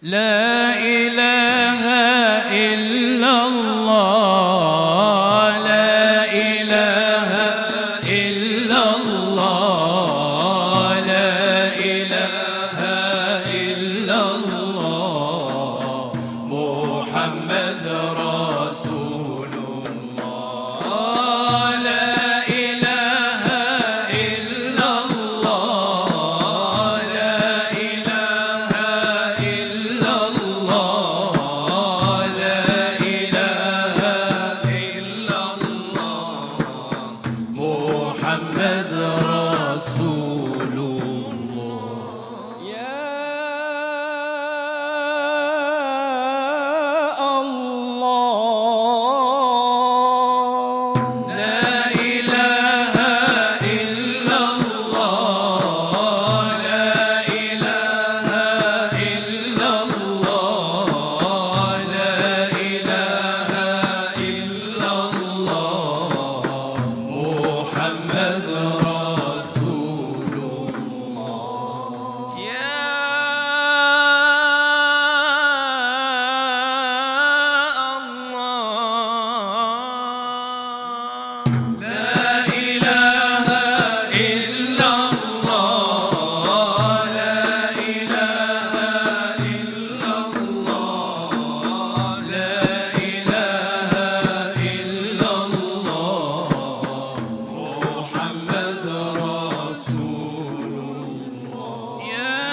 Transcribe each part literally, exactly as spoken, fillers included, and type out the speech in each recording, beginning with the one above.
لا إله إلا الله، لا إله إلا الله، لا إله إلا الله، محمد رسول الله. لا إله إلا الله، لا إله إلا الله، لا إله إلا الله، محمد رسول الله. يا الله، لا إله إلا الله، لا إله إلا الله، لا إله إلا الله، محمد رسول الله. يا الله، لا إله إلا الله، لا إله إلا الله، لا إله إلا الله، محمد رسول الله. يا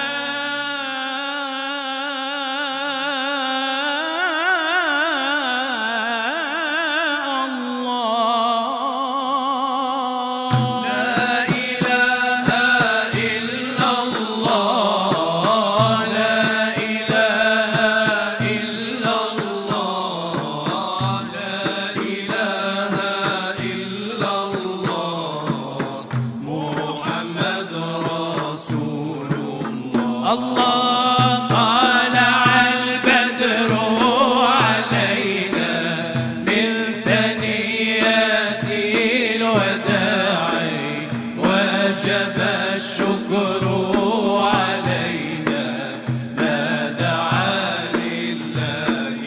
الله، لا إله إلا الله، لا إله إلا الله، لا إله إلا الله، محمد رسول الله. الله طالع البدر علينا من ثنيات الوداع، وجب الشكر علينا ما دعا لله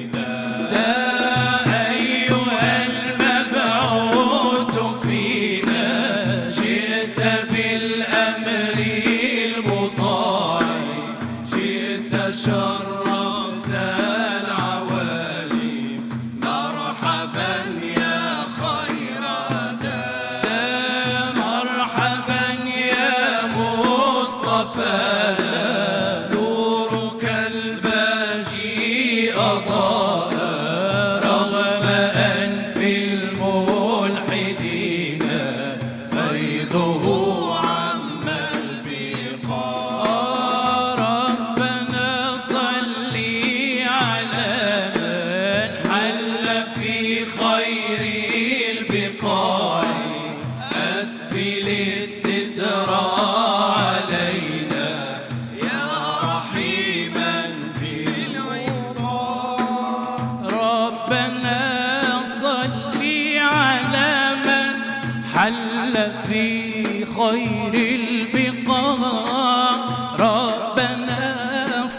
داع. أيها المبعوث فينا جئت بالأمر المطاع، جئت شرفت العوالم، مرحبا يا خير داع، مرحبا يا مصطفى، نورك الباجي أضاء رغم أنف الملحدين، فيضه عم البقاع. ربنا صل على من حل في خير البقاع، أسبل الستر علينا يا رحيما بالعقاب. ربنا صل على من حل في خير البقاع، ربنا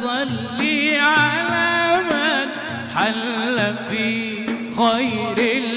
صل على من حل في خير البقاع.